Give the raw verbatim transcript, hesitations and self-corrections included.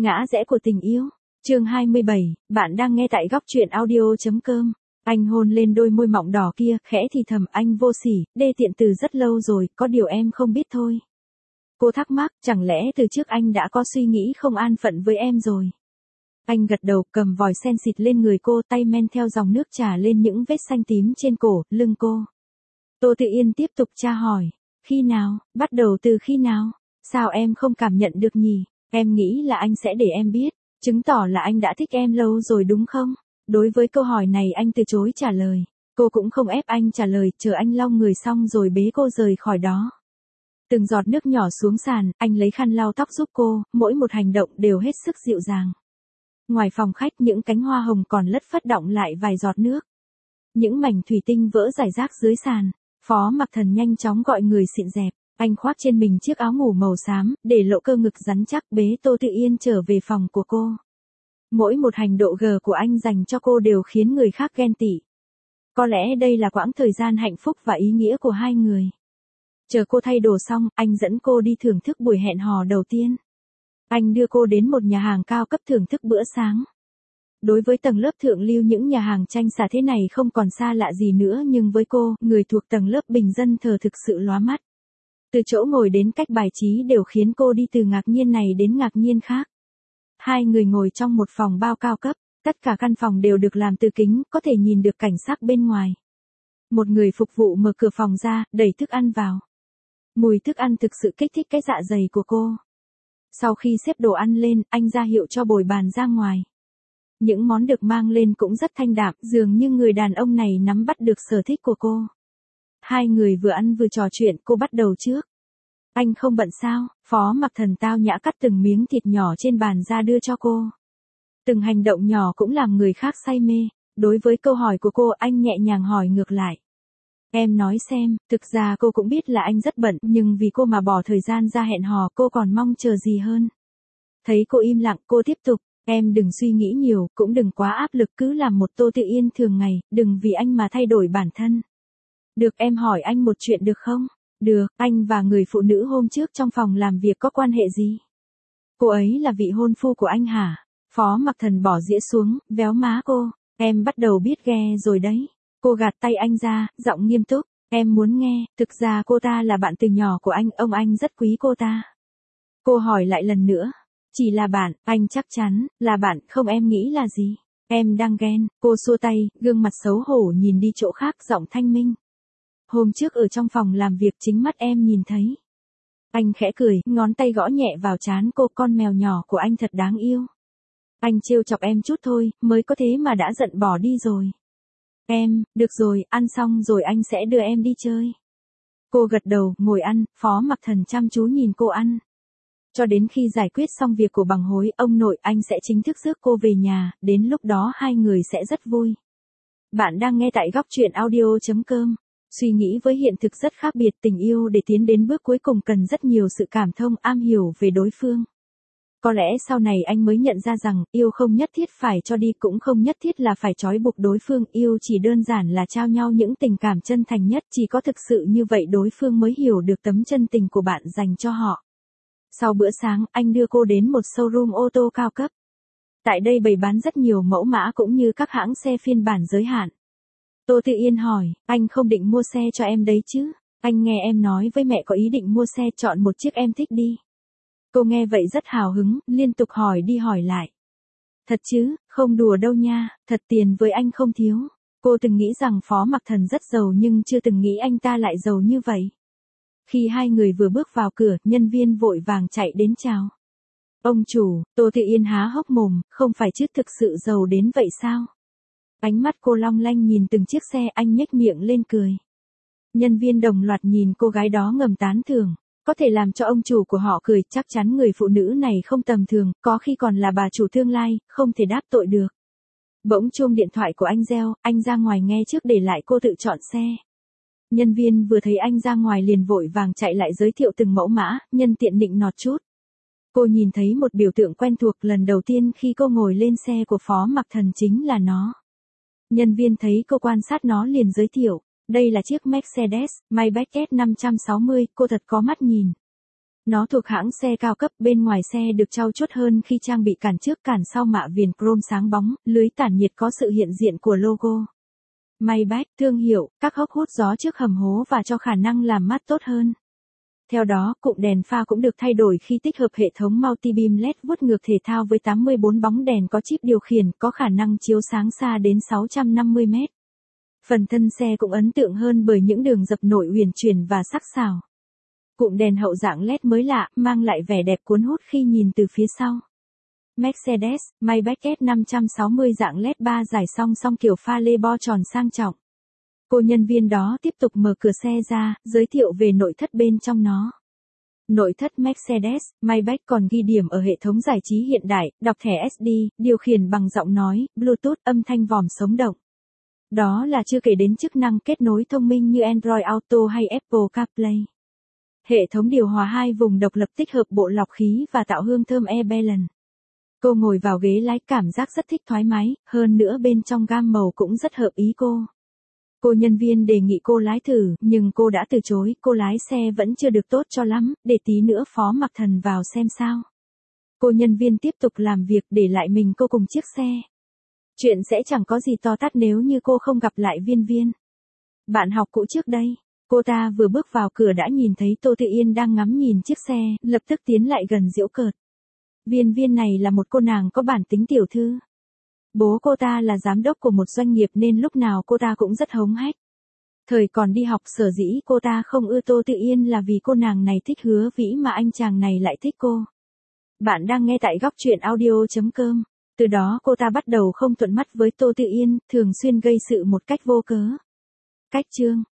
Ngã rẽ của tình yêu. Chương hai mươi bảy, bạn đang nghe tại góc truyện audio.com. Anh hôn lên đôi môi mọng đỏ kia, khẽ thì thầm, anh vô sỉ, đê tiện từ rất lâu rồi, có điều em không biết thôi. Cô thắc mắc, chẳng lẽ từ trước anh đã có suy nghĩ không an phận với em rồi. Anh gật đầu, cầm vòi sen xịt lên người cô, tay men theo dòng nước trà lên những vết xanh tím trên cổ, lưng cô. Tô Tự Yên tiếp tục tra hỏi, khi nào, bắt đầu từ khi nào, sao em không cảm nhận được nhỉ? Em nghĩ là anh sẽ để em biết, chứng tỏ là anh đã thích em lâu rồi đúng không? Đối với câu hỏi này anh từ chối trả lời. Cô cũng không ép anh trả lời, chờ anh lau người xong rồi bế cô rời khỏi đó. Từng giọt nước nhỏ xuống sàn, anh lấy khăn lau tóc giúp cô, mỗi một hành động đều hết sức dịu dàng. Ngoài phòng khách, những cánh hoa hồng còn lất phất đọng lại vài giọt nước. Những mảnh thủy tinh vỡ rải rác dưới sàn. Phó Mặc Thần nhanh chóng gọi người xịn dẹp. Anh khoác trên mình chiếc áo ngủ màu xám, để lộ cơ ngực rắn chắc, bế Tô Tự Yên trở về phòng của cô. Mỗi một hành động gờ của anh dành cho cô đều khiến người khác ghen tị. Có lẽ đây là quãng thời gian hạnh phúc và ý nghĩa của hai người. Chờ cô thay đồ xong, anh dẫn cô đi thưởng thức buổi hẹn hò đầu tiên. Anh đưa cô đến một nhà hàng cao cấp thưởng thức bữa sáng. Đối với tầng lớp thượng lưu, những nhà hàng tranh xà thế này không còn xa lạ gì nữa, nhưng với cô, người thuộc tầng lớp bình dân thờ thực sự lóa mắt. Từ chỗ ngồi đến cách bài trí đều khiến cô đi từ ngạc nhiên này đến ngạc nhiên khác. Hai người ngồi trong một phòng bao cao cấp, tất cả căn phòng đều được làm từ kính, có thể nhìn được cảnh sắc bên ngoài. Một người phục vụ mở cửa phòng ra, đẩy thức ăn vào. Mùi thức ăn thực sự kích thích cái dạ dày của cô. Sau khi xếp đồ ăn lên, anh ra hiệu cho bồi bàn ra ngoài. Những món được mang lên cũng rất thanh đạm, dường như người đàn ông này nắm bắt được sở thích của cô. Hai người vừa ăn vừa trò chuyện, cô bắt đầu trước. Anh không bận sao? Phó Mặc Thần tao nhã cắt từng miếng thịt nhỏ trên bàn ra đưa cho cô. Từng hành động nhỏ cũng làm người khác say mê. Đối với câu hỏi của cô, anh nhẹ nhàng hỏi ngược lại. Em nói xem, thực ra cô cũng biết là anh rất bận, nhưng vì cô mà bỏ thời gian ra hẹn hò, cô còn mong chờ gì hơn. Thấy cô im lặng, cô tiếp tục. Em đừng suy nghĩ nhiều, cũng đừng quá áp lực, cứ làm một Tô Tự Yên thường ngày, đừng vì anh mà thay đổi bản thân. Được, em hỏi anh một chuyện được không? Được, anh và người phụ nữ hôm trước trong phòng làm việc có quan hệ gì? Cô ấy là vị hôn phu của anh hả? Phó Mặc Thần bỏ dĩa xuống, véo má cô. Em bắt đầu biết ghe rồi đấy. Cô gạt tay anh ra, giọng nghiêm túc. Em muốn nghe, thực ra cô ta là bạn từ nhỏ của anh, ông anh rất quý cô ta. Cô hỏi lại lần nữa. Chỉ là bạn, anh chắc chắn, là bạn, không em nghĩ là gì? Em đang ghen, cô xua tay, gương mặt xấu hổ nhìn đi chỗ khác, giọng thanh minh. Hôm trước ở trong phòng làm việc chính mắt em nhìn thấy. Anh khẽ cười, ngón tay gõ nhẹ vào trán cô, con mèo nhỏ của anh thật đáng yêu. Anh trêu chọc em chút thôi, mới có thế mà đã giận bỏ đi rồi. Em, được rồi, ăn xong rồi anh sẽ đưa em đi chơi. Cô gật đầu, ngồi ăn, Phó Mặc Thần chăm chú nhìn cô ăn. Cho đến khi giải quyết xong việc của bằng hối, ông nội anh sẽ chính thức rước cô về nhà, đến lúc đó hai người sẽ rất vui. Bạn đang nghe tại góc truyện audio.com. Suy nghĩ với hiện thực rất khác biệt, tình yêu để tiến đến bước cuối cùng cần rất nhiều sự cảm thông, am hiểu về đối phương. Có lẽ sau này anh mới nhận ra rằng, yêu không nhất thiết phải cho đi, cũng không nhất thiết là phải trói buộc đối phương, yêu chỉ đơn giản là trao nhau những tình cảm chân thành nhất, chỉ có thực sự như vậy đối phương mới hiểu được tấm chân tình của bạn dành cho họ. Sau bữa sáng, anh đưa cô đến một showroom ô tô cao cấp. Tại đây bày bán rất nhiều mẫu mã cũng như các hãng xe phiên bản giới hạn. Tô Tự Yên hỏi, anh không định mua xe cho em đấy chứ? Anh nghe em nói với mẹ có ý định mua xe, chọn một chiếc em thích đi. Cô nghe vậy rất hào hứng, liên tục hỏi đi hỏi lại. Thật chứ, không đùa đâu nha, thật tiền với anh không thiếu. Cô từng nghĩ rằng Phó Mặc Thần rất giàu nhưng chưa từng nghĩ anh ta lại giàu như vậy. Khi hai người vừa bước vào cửa, nhân viên vội vàng chạy đến chào. Ông chủ, Tô Tự Yên há hốc mồm, không phải chứ, thực sự giàu đến vậy sao? Ánh mắt cô long lanh nhìn từng chiếc xe, anh nhếch miệng lên cười. Nhân viên đồng loạt nhìn cô gái đó ngầm tán thưởng. Có thể làm cho ông chủ của họ cười, chắc chắn người phụ nữ này không tầm thường, có khi còn là bà chủ tương lai, không thể đáp tội được. Bỗng chuông điện thoại của anh reo, anh ra ngoài nghe trước để lại cô tự chọn xe. Nhân viên vừa thấy anh ra ngoài liền vội vàng chạy lại giới thiệu từng mẫu mã, nhân tiện nịnh nọt chút. Cô nhìn thấy một biểu tượng quen thuộc lần đầu tiên khi cô ngồi lên xe của Phó Mặc Thần chính là nó. Nhân viên thấy cô quan sát nó liền giới thiệu, đây là chiếc Mercedes Maybach S năm trăm sáu mươi, cô thật có mắt nhìn. Nó thuộc hãng xe cao cấp, bên ngoài xe được trau chuốt hơn khi trang bị cản trước cản sau mạ viền chrome sáng bóng, lưới tản nhiệt có sự hiện diện của logo Maybach, thương hiệu, các hốc hút gió trước hầm hố và cho khả năng làm mát tốt hơn. Theo đó, cụm đèn pha cũng được thay đổi khi tích hợp hệ thống multi-beam led vuốt ngược thể thao với tám mươi bốn bóng đèn có chip điều khiển, có khả năng chiếu sáng xa đến sáu trăm năm mươi mét. Phần thân xe cũng ấn tượng hơn bởi những đường dập nổi uyển chuyển và sắc sảo. Cụm đèn hậu dạng led mới lạ, mang lại vẻ đẹp cuốn hút khi nhìn từ phía sau. Mercedes, Maybach S năm sáu mươi dạng led ba dải song song kiểu pha lê bo tròn sang trọng. Cô nhân viên đó tiếp tục mở cửa xe ra, giới thiệu về nội thất bên trong nó. Nội thất Mercedes, Maybach còn ghi điểm ở hệ thống giải trí hiện đại, đọc thẻ ét đê, điều khiển bằng giọng nói, Bluetooth, âm thanh vòm sống động. Đó là chưa kể đến chức năng kết nối thông minh như Android Auto hay Apple CarPlay. Hệ thống điều hòa hai vùng độc lập tích hợp bộ lọc khí và tạo hương thơm Air Balance. Cô ngồi vào ghế lái cảm giác rất thích thoải mái, hơn nữa bên trong gam màu cũng rất hợp ý cô. Cô nhân viên đề nghị cô lái thử, nhưng cô đã từ chối, cô lái xe vẫn chưa được tốt cho lắm, để tí nữa Phó Mặc Thần vào xem sao. Cô nhân viên tiếp tục làm việc để lại mình cô cùng chiếc xe. Chuyện sẽ chẳng có gì to tát nếu như cô không gặp lại Viên Viên. Bạn học cũ trước đây. Cô ta vừa bước vào cửa đã nhìn thấy Tô Tự Yên đang ngắm nhìn chiếc xe, lập tức tiến lại gần giễu cợt. Viên Viên này là một cô nàng có bản tính tiểu thư. Bố cô ta là giám đốc của một doanh nghiệp nên lúc nào cô ta cũng rất hống hách. Thời còn đi học sở dĩ cô ta không ưa Tô Tự Yên là vì cô nàng này thích Hứa Vĩ mà anh chàng này lại thích cô. Bạn đang nghe tại góc truyện audio chấm com. Từ đó cô ta bắt đầu không thuận mắt với Tô Tự Yên, thường xuyên gây sự một cách vô cớ. Cách chương